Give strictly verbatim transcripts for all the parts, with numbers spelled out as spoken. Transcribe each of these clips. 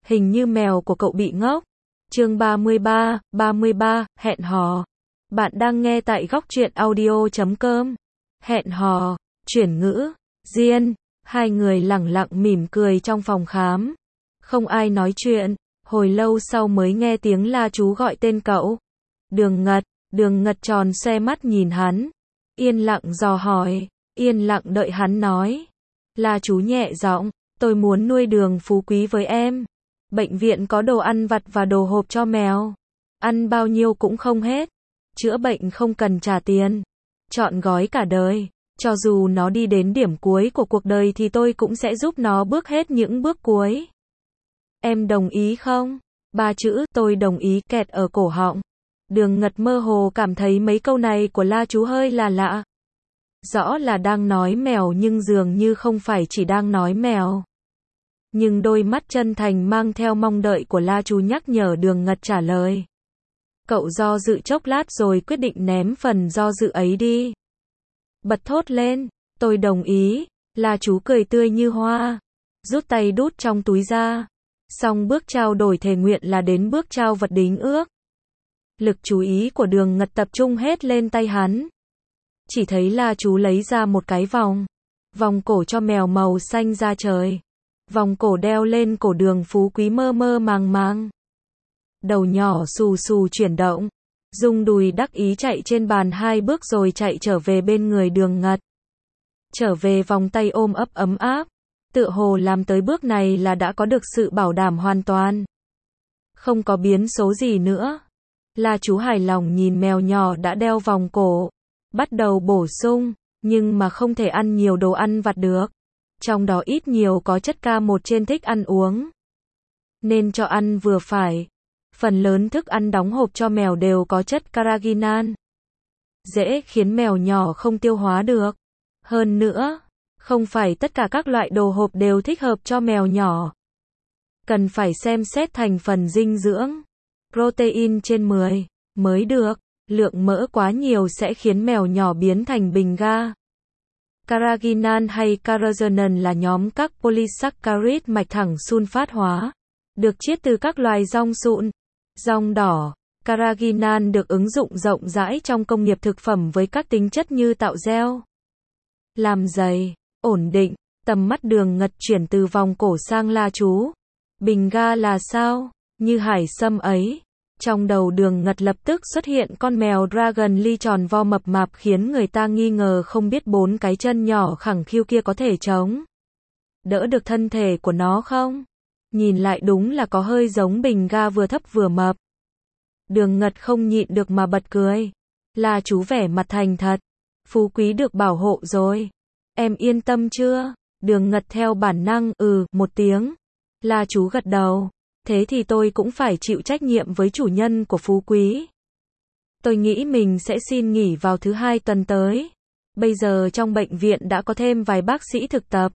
Hình như mèo của cậu bị ngốc. Chương ba mươi ba, ba mươi ba, hẹn hò. Bạn đang nghe tại góc truyện audio chấm com. Hẹn hò, chuyển ngữ, Diên. Hai người lẳng lặng mỉm cười trong phòng khám. Không ai nói chuyện. Hồi lâu sau mới nghe tiếng La Chú gọi tên cậu. Đường Ngật. Đường Ngật tròn xoe mắt nhìn hắn. Yên lặng dò hỏi. Yên lặng đợi hắn nói. La Chú nhẹ giọng, tôi muốn nuôi Đường Phú Quý với em. Bệnh viện có đồ ăn vặt và đồ hộp cho mèo. Ăn bao nhiêu cũng không hết. Chữa bệnh không cần trả tiền. Chọn gói cả đời. Cho dù nó đi đến điểm cuối của cuộc đời thì tôi cũng sẽ giúp nó bước hết những bước cuối. Em đồng ý không? Ba chữ tôi đồng ý kẹt ở cổ họng. Đường Ngật mơ hồ cảm thấy mấy câu này của La Chú hơi là lạ. Rõ là đang nói mèo nhưng dường như không phải chỉ đang nói mèo. Nhưng đôi mắt chân thành mang theo mong đợi của La Chú nhắc nhở Đường Ngật trả lời. Cậu do dự chốc lát rồi quyết định ném phần do dự ấy đi. Bật thốt lên, tôi đồng ý. La Chú cười tươi như hoa. Rút tay đút trong túi ra. Xong bước trao đổi thề nguyện là đến bước trao vật đính ước. Lực chú ý của Đường Ngật tập trung hết lên tay hắn. Chỉ thấy La Chú lấy ra một cái vòng. Vòng cổ cho mèo màu xanh da trời. Vòng cổ đeo lên cổ Đường Phú Quý mơ mơ màng màng. Đầu nhỏ xù xù chuyển động. Dung đùi đắc ý chạy trên bàn hai bước rồi chạy trở về bên người Đường Ngật. Trở về vòng tay ôm ấp ấm áp. Tựa hồ làm tới bước này là đã có được sự bảo đảm hoàn toàn. Không có biến số gì nữa. La Chú hài lòng nhìn mèo nhỏ đã đeo vòng cổ. Bắt đầu bổ sung, nhưng mà không thể ăn nhiều đồ ăn vặt được. Trong đó ít nhiều có chất K một trên thích ăn uống. Nên cho ăn vừa phải. Phần lớn thức ăn đóng hộp cho mèo đều có chất carrageenan. Dễ khiến mèo nhỏ không tiêu hóa được. Hơn nữa, không phải tất cả các loại đồ hộp đều thích hợp cho mèo nhỏ. Cần phải xem xét thành phần dinh dưỡng. Protein trên mười mới được. Lượng mỡ quá nhiều sẽ khiến mèo nhỏ biến thành bình ga. Carrageenan hay carrageenan là nhóm các polysaccharide mạch thẳng sunfat hóa, được chiết từ các loài rong sụn, rong đỏ. Carrageenan được ứng dụng rộng rãi trong công nghiệp thực phẩm với các tính chất như tạo gel, làm dày, ổn định. Tầm mắt Đường Ngật chuyển từ vòng cổ sang La Chú. Bình ga là sao? Như hải sâm ấy. Trong đầu Đường Ngật lập tức xuất hiện con mèo Dragon Lee tròn vo mập mạp khiến người ta nghi ngờ không biết bốn cái chân nhỏ khẳng khiu kia có thể chống đỡ được thân thể của nó không? Nhìn lại đúng là có hơi giống bình ga vừa thấp vừa mập. Đường Ngật không nhịn được mà bật cười. La Chú vẻ mặt thành thật. Phú Quý được bảo hộ rồi. Em yên tâm chưa? Đường Ngật theo bản năng ừ một tiếng. La Chú gật đầu. Thế thì tôi cũng phải chịu trách nhiệm với chủ nhân của Phú Quý. Tôi nghĩ mình sẽ xin nghỉ vào thứ hai tuần tới. Bây giờ trong bệnh viện đã có thêm vài bác sĩ thực tập.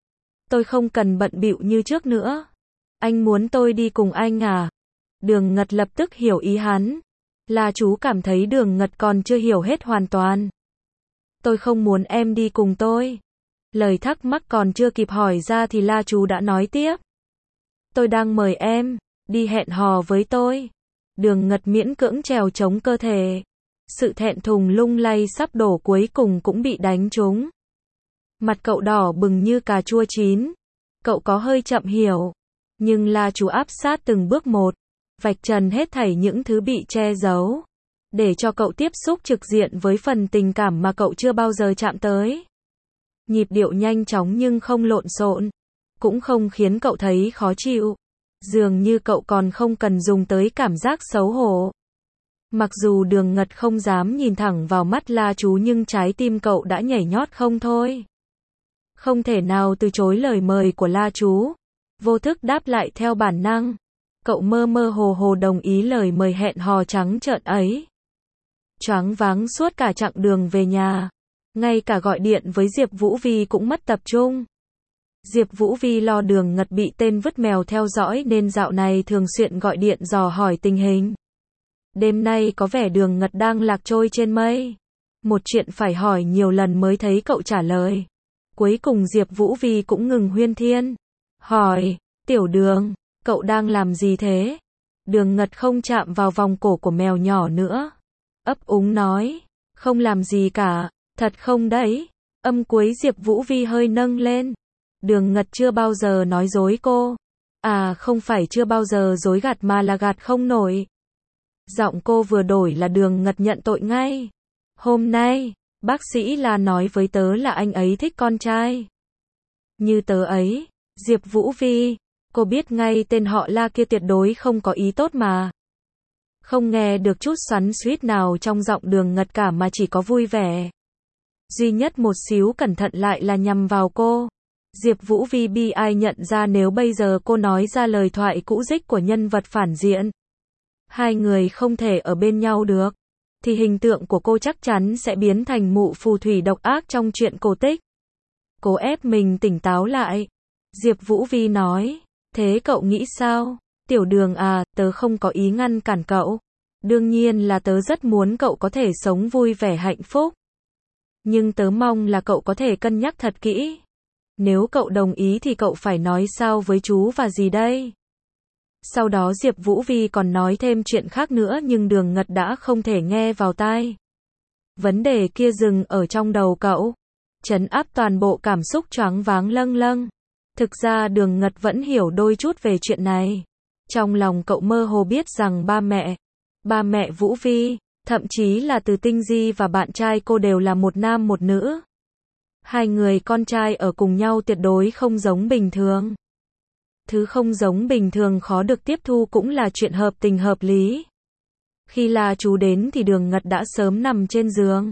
Tôi không cần bận bịu như trước nữa. Anh muốn tôi đi cùng anh à? Đường Ngật lập tức hiểu ý hắn. La Chú cảm thấy Đường Ngật còn chưa hiểu hết hoàn toàn. Tôi không muốn em đi cùng tôi. Lời thắc mắc còn chưa kịp hỏi ra thì La Chú đã nói tiếp. Tôi đang mời em, đi hẹn hò với tôi. Đường Ngật miễn cưỡng trèo chống cơ thể. Sự thẹn thùng lung lay sắp đổ cuối cùng cũng bị đánh trúng. Mặt cậu đỏ bừng như cà chua chín. Cậu có hơi chậm hiểu. Nhưng La Chú áp sát từng bước một. Vạch trần hết thảy những thứ bị che giấu. Để cho cậu tiếp xúc trực diện với phần tình cảm mà cậu chưa bao giờ chạm tới. Nhịp điệu nhanh chóng nhưng không lộn xộn. Cũng không khiến cậu thấy khó chịu. Dường như cậu còn không cần dùng tới cảm giác xấu hổ. Mặc dù Đường Ngật không dám nhìn thẳng vào mắt La Chú nhưng trái tim cậu đã nhảy nhót không thôi. Không thể nào từ chối lời mời của La Chú. Vô thức đáp lại theo bản năng. Cậu mơ mơ hồ hồ đồng ý lời mời hẹn hò trắng trợn ấy. Choáng váng suốt cả chặng đường về nhà. Ngay cả gọi điện với Diệp Vũ Vi cũng mất tập trung. Diệp Vũ Vi lo Đường Ngật bị tên vứt mèo theo dõi nên dạo này thường xuyên gọi điện dò hỏi tình hình. Đêm nay có vẻ Đường Ngật đang lạc trôi trên mây. Một chuyện phải hỏi nhiều lần mới thấy cậu trả lời. Cuối cùng Diệp Vũ Vi cũng ngừng huyên thiên. Hỏi, Tiểu Đường, Cậu đang làm gì thế? Đường Ngật không chạm vào vòng cổ của mèo nhỏ nữa. Ấp úng nói, không làm gì cả, thật không đấy? Âm cuối Diệp Vũ Vi hơi nâng lên. Đường Ngật chưa bao giờ nói dối cô. À không phải chưa bao giờ dối gạt mà là gạt không nổi. Giọng cô vừa đổi là Đường Ngật nhận tội ngay. Hôm nay, bác sĩ là nói với tớ là anh ấy thích con trai. Như tớ ấy, Diệp Vũ Vi, cô biết ngay tên họ La kia tuyệt đối không có ý tốt mà. Không nghe được chút xoắn xuýt nào trong giọng Đường Ngật cả mà chỉ có vui vẻ. Duy nhất một xíu cẩn thận lại là nhằm vào cô. Diệp Vũ Vi bi ai nhận ra nếu bây giờ cô nói ra lời thoại cũ dích của nhân vật phản diện. Hai người không thể ở bên nhau được. Thì hình tượng của cô chắc chắn sẽ biến thành mụ phù thủy độc ác trong truyện cổ tích. Cố ép mình tỉnh táo lại. Diệp Vũ Vi nói, thế cậu nghĩ sao? Tiểu Đường à, tớ không có ý ngăn cản cậu. Đương nhiên là tớ rất muốn cậu có thể sống vui vẻ hạnh phúc. Nhưng tớ mong là cậu có thể cân nhắc thật kỹ. Nếu cậu đồng ý thì cậu phải nói sao với chú và gì đây? Sau đó Diệp Vũ Vi còn nói thêm chuyện khác nữa nhưng Đường Ngật đã không thể nghe vào tai. Vấn đề kia dừng ở trong đầu cậu. Trấn áp toàn bộ cảm xúc choáng váng lâng lâng. Thực ra Đường Ngật vẫn hiểu đôi chút về chuyện này. Trong lòng cậu mơ hồ biết rằng ba mẹ, ba mẹ Vũ Vi, thậm chí là Từ Tinh Di và bạn trai cô đều là một nam một nữ. Hai người con trai ở cùng nhau tuyệt đối không giống bình thường. Thứ không giống bình thường khó được tiếp thu cũng là chuyện hợp tình hợp lý. Khi La Chú đến thì Đường Ngật đã sớm nằm trên giường.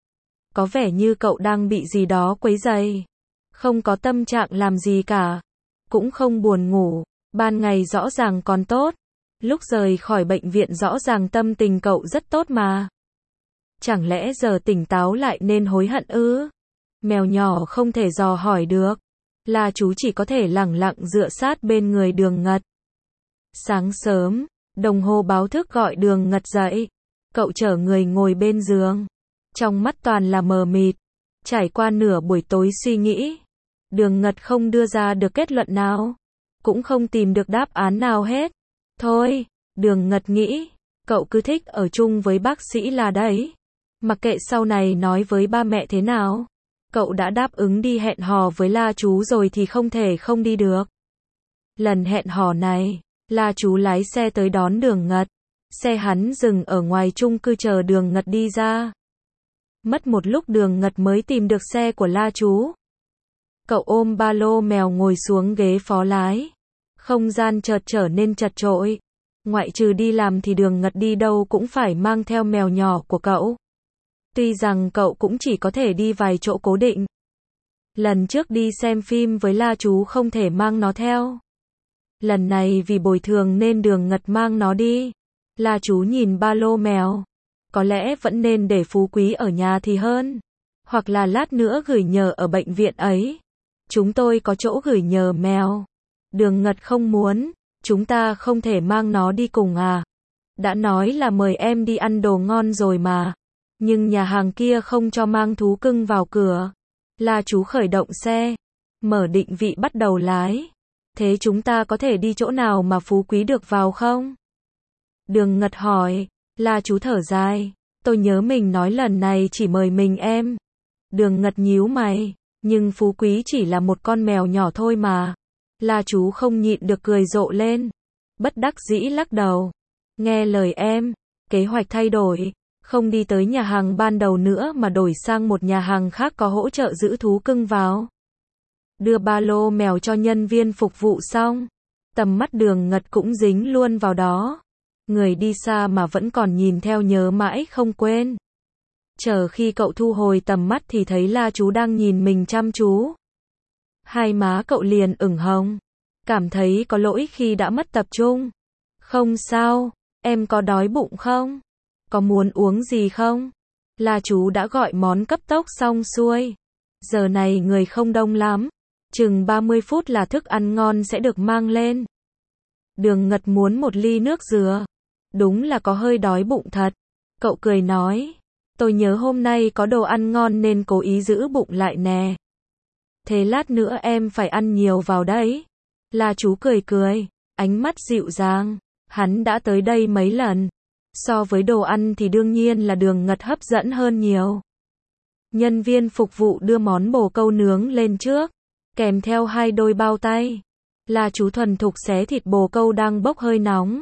Có vẻ như cậu đang bị gì đó quấy rầy. Không có tâm trạng làm gì cả. Cũng không buồn ngủ. Ban ngày rõ ràng còn tốt. Lúc rời khỏi bệnh viện rõ ràng tâm tình cậu rất tốt mà. Chẳng lẽ giờ tỉnh táo lại nên hối hận ư? Mèo nhỏ không thể dò hỏi được. La Chú chỉ có thể lẳng lặng dựa sát bên người Đường Ngật. Sáng sớm, đồng hồ báo thức gọi Đường Ngật dậy. Cậu chở người ngồi bên giường. Trong mắt toàn là mờ mịt. Trải qua nửa buổi tối suy nghĩ. Đường Ngật không đưa ra được kết luận nào. Cũng không tìm được đáp án nào hết. Thôi, Đường Ngật nghĩ. Cậu cứ thích ở chung với bác sĩ là đấy. Mặc kệ sau này nói với ba mẹ thế nào. Cậu đã đáp ứng đi hẹn hò với La Chú rồi thì không thể không đi được. Lần hẹn hò này, La Chú lái xe tới đón Đường Ngật. Xe hắn dừng ở ngoài chung cư chờ Đường Ngật đi ra. Mất một lúc Đường Ngật mới tìm được xe của La Chú. Cậu ôm ba lô mèo ngồi xuống ghế phó lái. Không gian chợt trở nên chật chội. Ngoại trừ đi làm thì Đường Ngật đi đâu cũng phải mang theo mèo nhỏ của cậu. Tuy rằng cậu cũng chỉ có thể đi vài chỗ cố định. Lần trước đi xem phim với La Chú không thể mang nó theo. Lần này vì bồi thường nên Đường Ngật mang nó đi. La Chú nhìn ba lô mèo. Có lẽ vẫn nên để Phú Quý ở nhà thì hơn. Hoặc là lát nữa gửi nhờ ở bệnh viện ấy. Chúng tôi có chỗ gửi nhờ mèo. Đường Ngật không muốn. Chúng ta không thể mang nó đi cùng à? Đã nói là mời em đi ăn đồ ngon rồi mà. Nhưng nhà hàng kia không cho mang thú cưng vào cửa. La Chú khởi động xe. Mở định vị bắt đầu lái. Thế chúng ta có thể đi chỗ nào mà Phú Quý được vào không? Đường Ngật hỏi. La Chú thở dài. Tôi nhớ mình nói lần này chỉ mời mình em. Đường Ngật nhíu mày. Nhưng Phú Quý chỉ là một con mèo nhỏ thôi mà. La Chú không nhịn được cười rộ lên. Bất đắc dĩ lắc đầu. Nghe lời em. Kế hoạch thay đổi. Không đi tới nhà hàng ban đầu nữa mà đổi sang một nhà hàng khác có hỗ trợ giữ thú cưng vào. Đưa ba lô mèo cho nhân viên phục vụ xong. Tầm mắt Đường Ngật cũng dính luôn vào đó. Người đi xa mà vẫn còn nhìn theo nhớ mãi không quên. Chờ khi cậu thu hồi tầm mắt thì thấy La Chú đang nhìn mình chăm chú. Hai má cậu liền ửng hồng. Cảm thấy có lỗi khi đã mất tập trung. Không sao, em có đói bụng không? Có muốn uống gì không? La Chú đã gọi món cấp tốc xong xuôi. Giờ này người không đông lắm. Chừng ba mươi phút là thức ăn ngon sẽ được mang lên. Đường Ngật muốn một ly nước dừa. Đúng là có hơi đói bụng thật. Cậu cười nói. Tôi nhớ hôm nay có đồ ăn ngon nên cố ý giữ bụng lại nè. Thế lát nữa em phải ăn nhiều vào đấy. La Chú cười cười. ánh mắt dịu dàng. Hắn đã tới đây mấy lần. So với đồ ăn thì đương nhiên là Đường Ngật hấp dẫn hơn nhiều. Nhân viên phục vụ đưa món bồ câu nướng lên trước, kèm theo hai đôi bao tay. La Chú thuần thục xé thịt bồ câu đang bốc hơi nóng.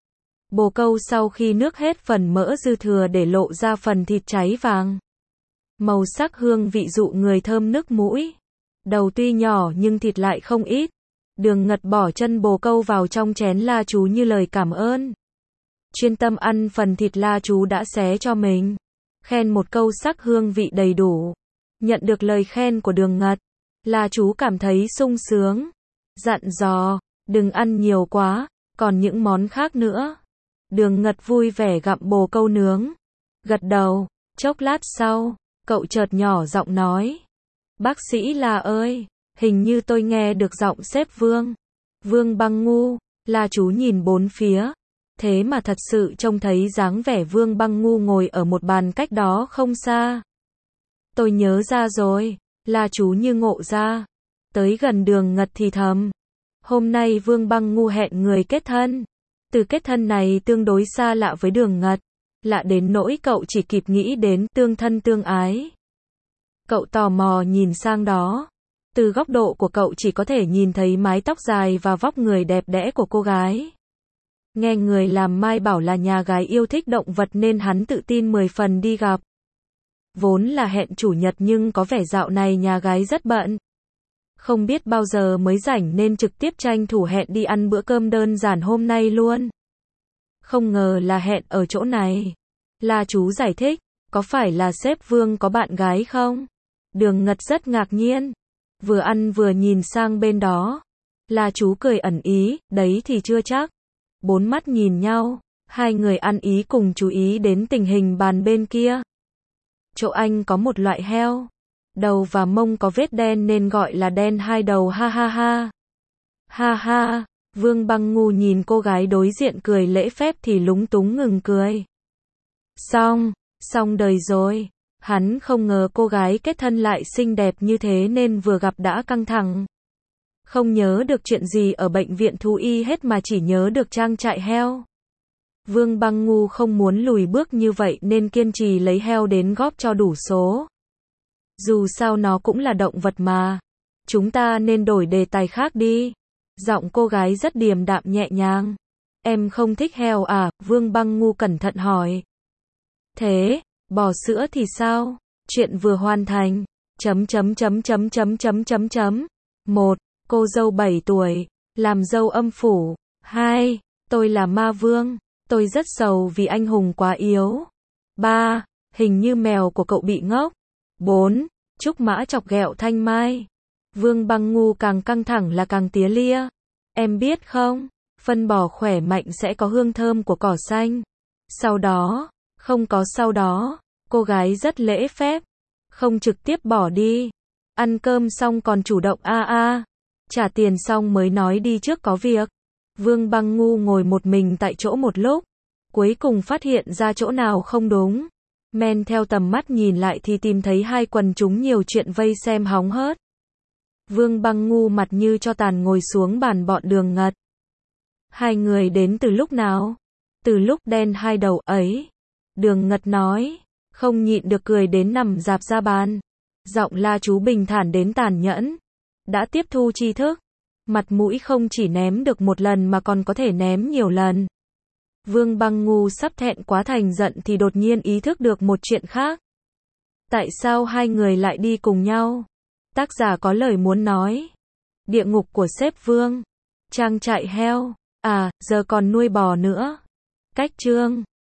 Bồ câu sau khi nước hết phần mỡ dư thừa để lộ ra phần thịt cháy vàng. Màu sắc hương vị dụ người thơm nức mũi. Đầu tuy nhỏ nhưng thịt lại không ít. Đường Ngật bỏ chân bồ câu vào trong chén La Chú như lời cảm ơn. Chuyên tâm ăn phần thịt La Chú đã xé cho mình. Khen một câu sắc hương vị đầy đủ. Nhận được lời khen của Đường Ngật, La Chú cảm thấy sung sướng. Dặn dò, đừng ăn nhiều quá, còn những món khác nữa. Đường Ngật vui vẻ gặm bồ câu nướng. Gật đầu, chốc lát sau, cậu chợt nhỏ giọng nói. Bác sĩ La ơi, hình như tôi nghe được giọng sếp Vương. Vương Băng Ngu. La Chú nhìn bốn phía. Thế mà thật sự trông thấy dáng vẻ Vương Băng Ngu ngồi ở một bàn cách đó không xa. Tôi nhớ ra rồi. La Chú như ngộ ra. Tới gần Đường Ngật thì thầm. Hôm nay Vương Băng Ngu hẹn người kết thân. Từ kết thân này tương đối xa lạ với Đường Ngật. Lạ đến nỗi cậu chỉ kịp nghĩ đến tương thân tương ái. Cậu tò mò nhìn sang đó. Từ góc độ của cậu chỉ có thể nhìn thấy mái tóc dài và vóc người đẹp đẽ của cô gái. Nghe người làm mai bảo là nhà gái yêu thích động vật nên hắn tự tin mười phần đi gặp. Vốn là hẹn chủ nhật nhưng có vẻ dạo này nhà gái rất bận. Không biết bao giờ mới rảnh nên trực tiếp tranh thủ hẹn đi ăn bữa cơm đơn giản hôm nay luôn. Không ngờ là hẹn ở chỗ này. La Chú giải thích, có phải là sếp Vương có bạn gái không? Đường Ngật rất ngạc nhiên. Vừa ăn vừa nhìn sang bên đó. La Chú cười ẩn ý, đấy thì chưa chắc. Bốn mắt nhìn nhau, hai người ăn ý cùng chú ý đến tình hình bàn bên kia. Chỗ anh có một loại heo. Đầu và mông có vết đen nên gọi là đen hai đầu ha ha ha. Ha ha, Vương Băng Ngu nhìn cô gái đối diện cười lễ phép thì lúng túng ngừng cười. Xong, xong đời rồi. Hắn không ngờ cô gái kết thân lại xinh đẹp như thế nên vừa gặp đã căng thẳng. Không nhớ được chuyện gì ở bệnh viện thú y hết mà chỉ nhớ được trang trại heo. Vương Băng Ngu không muốn lùi bước như vậy nên kiên trì lấy heo đến góp cho đủ số. Dù sao nó cũng là động vật mà. Chúng ta nên đổi đề tài khác đi. Giọng cô gái rất điềm đạm nhẹ nhàng. Em không thích heo à? Vương Băng Ngu cẩn thận hỏi. Thế, bò sữa thì sao? Chuyện vừa hoàn thành. Chấm chấm chấm chấm chấm chấm chấm chấm. một. Cô dâu bảy tuổi, làm dâu âm phủ. hai. Tôi là ma vương. Tôi rất sầu vì anh hùng quá yếu. ba. Hình như mèo của cậu bị ngốc. bốn. Trúc mã chọc ghẹo thanh mai. Vương Băng Ngu càng căng thẳng là càng tía lia. Em biết không, phân bò khỏe mạnh sẽ có hương thơm của cỏ xanh. Sau đó, không có sau đó, cô gái rất lễ phép. Không trực tiếp bỏ đi. Ăn cơm xong còn chủ động a a. Trả tiền xong mới nói đi trước có việc. Vương Băng Ngu ngồi một mình tại chỗ một lúc. Cuối cùng phát hiện ra chỗ nào không đúng. Men theo tầm mắt nhìn lại thì tìm thấy hai quần chúng nhiều chuyện vây xem hóng hớt. Vương Băng Ngu mặt như cho tàn ngồi xuống bàn bọn Đường Ngật. Hai người đến từ lúc nào? Từ lúc đen hai đầu ấy. Đường Ngật nói. Không nhịn được cười đến nằm rạp ra bàn. Giọng La Chú bình thản đến tàn nhẫn. Đã tiếp thu tri thức. Mặt mũi không chỉ ném được một lần mà còn có thể ném nhiều lần. Vương Băng Ngu sắp thẹn quá thành giận thì đột nhiên ý thức được một chuyện khác. Tại sao hai người lại đi cùng nhau? Tác giả có lời muốn nói. Địa ngục của sếp Vương. Trang trại heo. À, giờ còn nuôi bò nữa. Cách chương.